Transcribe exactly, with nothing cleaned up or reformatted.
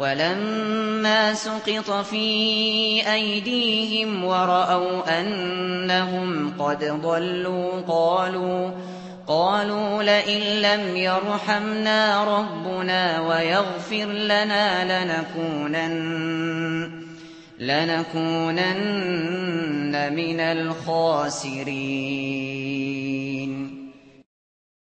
وَلَمَّا سُقِطَ فِي أَيْدِيهِمْ وَرَأَوْا أَنَّهُمْ قَدْ ضَلُّوا قَالُوا قالوا لئن لم يرحمنا ربنا ويغفر لنا لنكونن لنكونن من الخاسرين.